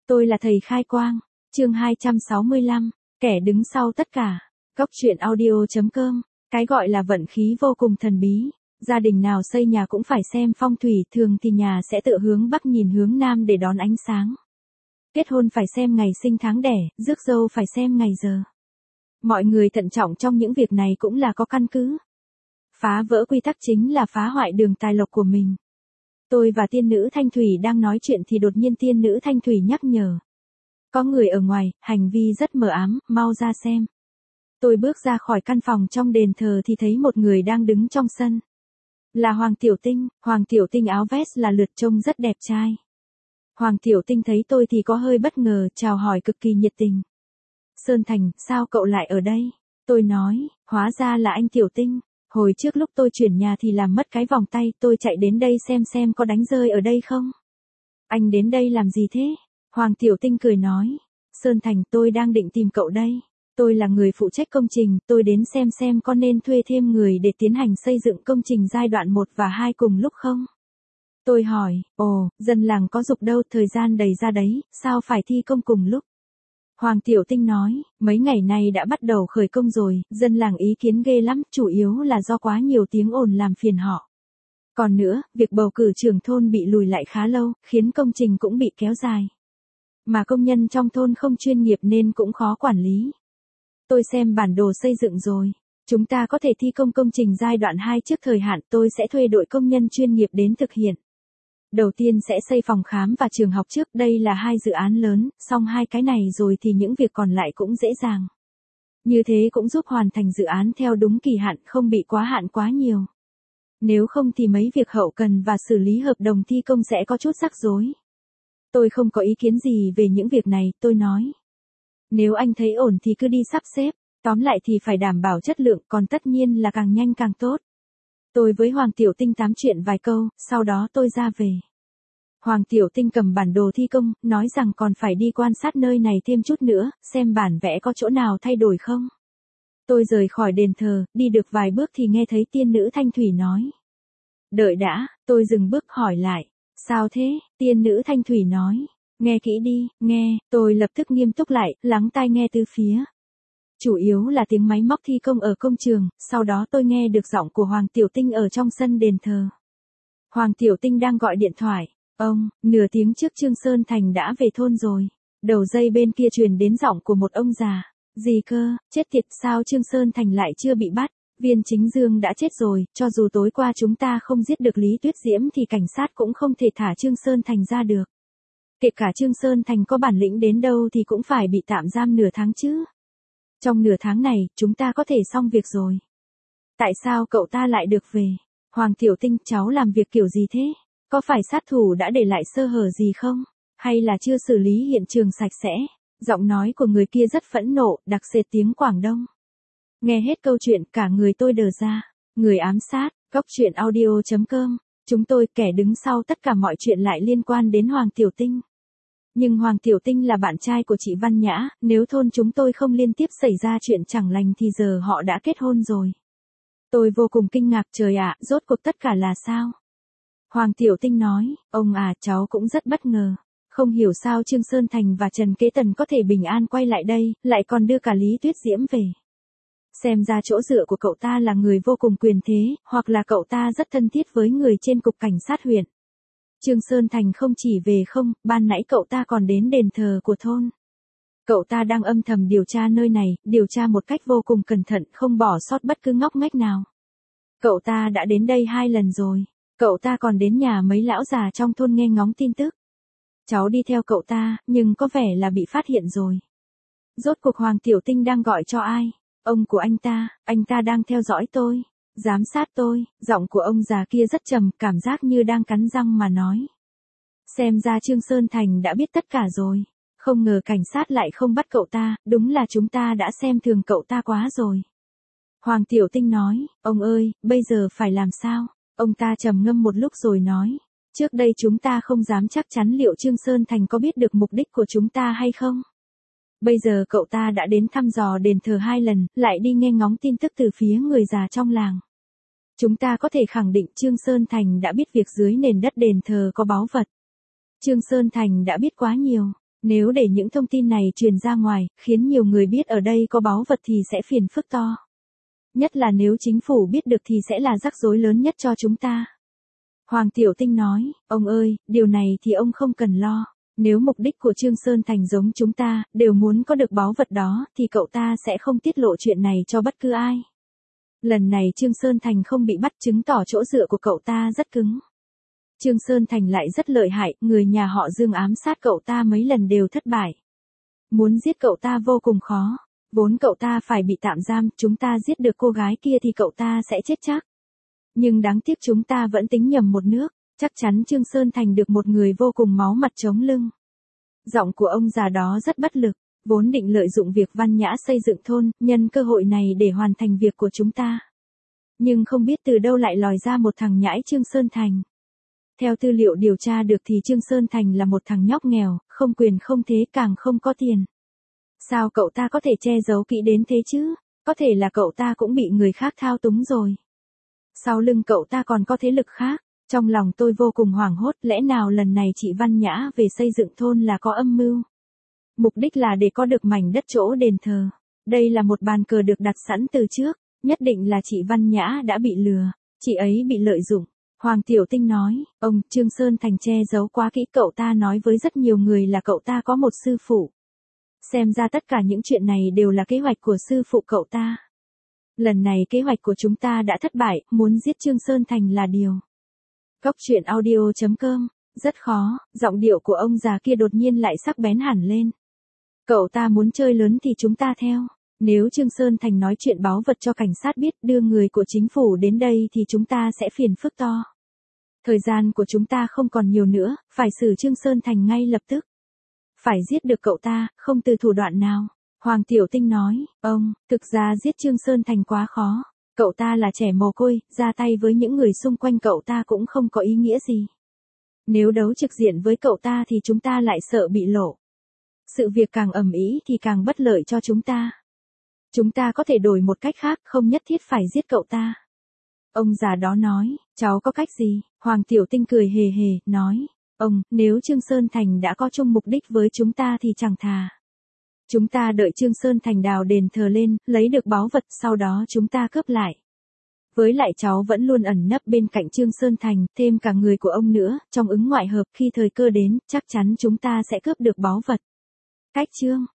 Tôi là thầy khai quang. Chương 265, kẻ đứng sau tất cả. Góc truyện audio.com. Cái gọi là vận khí vô cùng thần bí. Gia đình nào xây nhà cũng phải xem phong thủy, thường thì nhà sẽ tựa hướng bắc nhìn hướng nam để đón ánh sáng. Kết hôn phải xem ngày sinh tháng đẻ, rước dâu phải xem ngày giờ. Mọi người thận trọng trong những việc này cũng là có căn cứ. Phá vỡ quy tắc chính là phá hoại đường tài lộc của mình. Tôi và tiên nữ Thanh Thủy đang nói chuyện thì đột nhiên tiên nữ Thanh Thủy nhắc nhở. Có người ở ngoài, hành vi rất mờ ám, mau ra xem. Tôi bước ra khỏi căn phòng trong đền thờ thì thấy một người đang đứng trong sân. Là Hoàng Tiểu Tinh áo vest là lượt trông rất đẹp trai. Hoàng Tiểu Tinh thấy tôi thì có hơi bất ngờ, chào hỏi cực kỳ nhiệt tình. Sơn Thành, sao cậu lại ở đây? Tôi nói, hóa ra là anh Tiểu Tinh. Hồi trước lúc tôi chuyển nhà thì làm mất cái vòng tay, tôi chạy đến đây xem có đánh rơi ở đây không. Anh đến đây làm gì thế? Hoàng Tiểu Tinh cười nói. Sơn Thành, tôi đang định tìm cậu đây. Tôi là người phụ trách công trình, tôi đến xem có nên thuê thêm người để tiến hành xây dựng công trình giai đoạn 1 và 2 cùng lúc không? Tôi hỏi, dân làng có giục đâu, thời gian đầy ra đấy, sao phải thi công cùng lúc? Hoàng Tiểu Tinh nói, mấy ngày nay đã bắt đầu khởi công rồi, dân làng ý kiến ghê lắm, chủ yếu là do quá nhiều tiếng ồn làm phiền họ. Còn nữa, việc bầu cử trưởng thôn bị lùi lại khá lâu, khiến công trình cũng bị kéo dài. Mà công nhân trong thôn không chuyên nghiệp nên cũng khó quản lý. Tôi xem bản đồ xây dựng rồi. Chúng ta có thể thi công công trình giai đoạn 2 trước thời hạn, tôi sẽ thuê đội công nhân chuyên nghiệp đến thực hiện. Đầu tiên sẽ xây phòng khám và trường học trước, đây là 2 dự án lớn, xong 2 cái này rồi thì những việc còn lại cũng dễ dàng. Như thế cũng giúp hoàn thành dự án theo đúng kỳ hạn, không bị quá hạn quá nhiều. Nếu không thì mấy việc hậu cần và xử lý hợp đồng thi công sẽ có chút rắc rối. Tôi không có ý kiến gì về những việc này, tôi nói. Nếu anh thấy ổn thì cứ đi sắp xếp, tóm lại thì phải đảm bảo chất lượng, còn tất nhiên là càng nhanh càng tốt. Tôi với Hoàng Tiểu Tinh tám chuyện vài câu, sau đó tôi ra về. Hoàng Tiểu Tinh cầm bản đồ thi công, nói rằng còn phải đi quan sát nơi này thêm chút nữa, xem bản vẽ có chỗ nào thay đổi không. Tôi rời khỏi đền thờ, đi được vài bước thì nghe thấy tiên nữ Thanh Thủy nói. Đợi đã, tôi dừng bước hỏi lại. Sao thế? Tiên nữ Thanh Thủy nói. Nghe kỹ đi, nghe, tôi lập tức nghiêm túc lại, lắng tai nghe từ phía. Chủ yếu là tiếng máy móc thi công ở công trường, sau đó tôi nghe được giọng của Hoàng Tiểu Tinh ở trong sân đền thờ. Hoàng Tiểu Tinh đang gọi điện thoại. Ông, nửa tiếng trước Trương Sơn Thành đã về thôn rồi. Đầu dây bên kia truyền đến giọng của một ông già. Gì cơ, chết tiệt, sao Trương Sơn Thành lại chưa bị bắt? Viên Chính Dương đã chết rồi, cho dù tối qua chúng ta không giết được Lý Tuyết Diễm thì cảnh sát cũng không thể thả Trương Sơn Thành ra được. Kể cả Trương Sơn Thành có bản lĩnh đến đâu thì cũng phải bị tạm giam nửa tháng chứ. Trong nửa tháng này, chúng ta có thể xong việc rồi. Tại sao cậu ta lại được về? Hoàng Tiểu Tinh, cháu làm việc kiểu gì thế? Có phải sát thủ đã để lại sơ hở gì không? Hay là chưa xử lý hiện trường sạch sẽ? Giọng nói của người kia rất phẫn nộ, đặc sệt tiếng Quảng Đông. Nghe hết câu chuyện, cả người tôi đờ ra. Người ám sát, góc truyện audio.com. Chúng tôi, kẻ đứng sau tất cả mọi chuyện lại liên quan đến Hoàng Tiểu Tinh. Nhưng Hoàng Tiểu Tinh là bạn trai của chị Văn Nhã, nếu thôn chúng tôi không liên tiếp xảy ra chuyện chẳng lành thì giờ họ đã kết hôn rồi. Tôi vô cùng kinh ngạc, trời ạ, rốt cuộc tất cả là sao? Hoàng Tiểu Tinh nói, ông à, cháu cũng rất bất ngờ. Không hiểu sao Trương Sơn Thành và Trần Kế Tần có thể bình an quay lại đây, lại còn đưa cả Lý Tuyết Diễm về. Xem ra chỗ dựa của cậu ta là người vô cùng quyền thế, hoặc là cậu ta rất thân thiết với người trên cục cảnh sát huyện. Trương Sơn Thành không chỉ về không, ban nãy cậu ta còn đến đền thờ của thôn. Cậu ta đang âm thầm điều tra nơi này, điều tra một cách vô cùng cẩn thận, không bỏ sót bất cứ ngóc ngách nào. Cậu ta đã đến đây 2 lần rồi. Cậu ta còn đến nhà mấy lão già trong thôn nghe ngóng tin tức. Cháu đi theo cậu ta, nhưng có vẻ là bị phát hiện rồi. Rốt cuộc Hoàng Tiểu Tinh đang gọi cho ai? Ông của anh ta đang theo dõi tôi, giám sát tôi. Giọng của ông già kia rất trầm, cảm giác như đang cắn răng mà nói. Xem ra Trương Sơn Thành đã biết tất cả rồi. Không ngờ cảnh sát lại không bắt cậu ta, đúng là chúng ta đã xem thường cậu ta quá rồi. Hoàng Tiểu Tinh nói, ông ơi, bây giờ phải làm sao? Ông ta trầm ngâm một lúc rồi nói, trước đây chúng ta không dám chắc chắn liệu Trương Sơn Thành có biết được mục đích của chúng ta hay không. Bây giờ cậu ta đã đến thăm dò đền thờ 2 lần, lại đi nghe ngóng tin tức từ phía người già trong làng. Chúng ta có thể khẳng định Trương Sơn Thành đã biết việc dưới nền đất đền thờ có báu vật. Trương Sơn Thành đã biết quá nhiều. Nếu để những thông tin này truyền ra ngoài, khiến nhiều người biết ở đây có báu vật thì sẽ phiền phức to. Nhất là nếu chính phủ biết được thì sẽ là rắc rối lớn nhất cho chúng ta. Hoàng Tiểu Tinh nói, ông ơi, điều này thì ông không cần lo. Nếu mục đích của Trương Sơn Thành giống chúng ta, đều muốn có được báu vật đó, thì cậu ta sẽ không tiết lộ chuyện này cho bất cứ ai. Lần này Trương Sơn Thành không bị bắt chứng tỏ chỗ dựa của cậu ta rất cứng. Trương Sơn Thành lại rất lợi hại, người nhà họ Dương ám sát cậu ta mấy lần đều thất bại. Muốn giết cậu ta vô cùng khó. Vốn cậu ta phải bị tạm giam, chúng ta giết được cô gái kia thì cậu ta sẽ chết chắc. Nhưng đáng tiếc chúng ta vẫn tính nhầm một nước, chắc chắn Trương Sơn Thành được một người vô cùng máu mặt chống lưng. Giọng của ông già đó rất bất lực, vốn định lợi dụng việc Văn Nhã xây dựng thôn, nhân cơ hội này để hoàn thành việc của chúng ta. Nhưng không biết từ đâu lại lòi ra một thằng nhãi Trương Sơn Thành. Theo tư liệu điều tra được thì Trương Sơn Thành là một thằng nhóc nghèo, không quyền không thế càng không có tiền. Sao cậu ta có thể che giấu kỹ đến thế chứ? Có thể là cậu ta cũng bị người khác thao túng rồi. Sau lưng cậu ta còn có thế lực khác. Trong lòng tôi vô cùng hoảng hốt, lẽ nào lần này chị Văn Nhã về xây dựng thôn là có âm mưu? Mục đích là để có được mảnh đất chỗ đền thờ. Đây là một bàn cờ được đặt sẵn từ trước, nhất định là chị Văn Nhã đã bị lừa, chị ấy bị lợi dụng. Hoàng Tiểu Tinh nói, ông Trương Sơn Thành che giấu quá kỹ, cậu ta nói với rất nhiều người là cậu ta có một sư phụ. Xem ra tất cả những chuyện này đều là kế hoạch của sư phụ cậu ta. Lần này kế hoạch của chúng ta đã thất bại, muốn giết Trương Sơn Thành là điều. Góc truyện audio.com, rất khó, giọng điệu của ông già kia đột nhiên lại sắc bén hẳn lên. Cậu ta muốn chơi lớn thì chúng ta theo. Nếu Trương Sơn Thành nói chuyện báo vật cho cảnh sát biết, đưa người của chính phủ đến đây thì chúng ta sẽ phiền phức to. Thời gian của chúng ta không còn nhiều nữa, phải xử Trương Sơn Thành ngay lập tức. Phải giết được cậu ta, không từ thủ đoạn nào. Hoàng Tiểu Tinh nói, ông, thực ra giết Trương Sơn Thành quá khó. Cậu ta là trẻ mồ côi, ra tay với những người xung quanh cậu ta cũng không có ý nghĩa gì. Nếu đấu trực diện với cậu ta thì chúng ta lại sợ bị lộ. Sự việc càng ầm ĩ thì càng bất lợi cho chúng ta. Chúng ta có thể đổi một cách khác, không nhất thiết phải giết cậu ta. Ông già đó nói, cháu có cách gì? Hoàng Tiểu Tinh cười hề hề, nói, ông, nếu Trương Sơn Thành đã có chung mục đích với chúng ta thì chẳng thà. Chúng ta đợi Trương Sơn Thành đào đền thờ lên, lấy được báu vật, sau đó chúng ta cướp lại. Với lại cháu vẫn luôn ẩn nấp bên cạnh Trương Sơn Thành, thêm cả người của ông nữa, trong ứng ngoại hợp, khi thời cơ đến, chắc chắn chúng ta sẽ cướp được báu vật. Cách chương